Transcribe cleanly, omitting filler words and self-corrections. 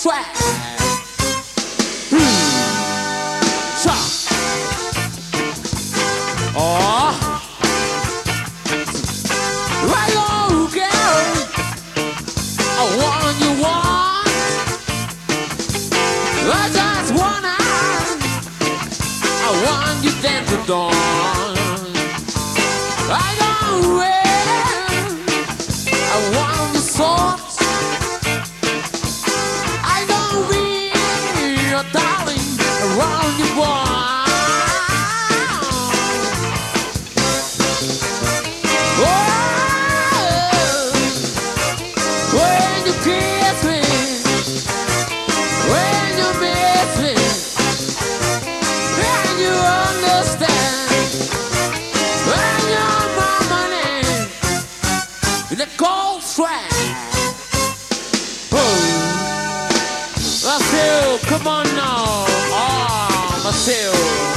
track. Oh, right on, girl. I want you want. I just wanna. I want you then to dawn. I don't wait. I want you soft. I don't be your darling. Around you want. When you kiss me, when you miss me, when you understand, when you're my money, the cold track. Oh, Marcel, come on now. Oh, Marcel.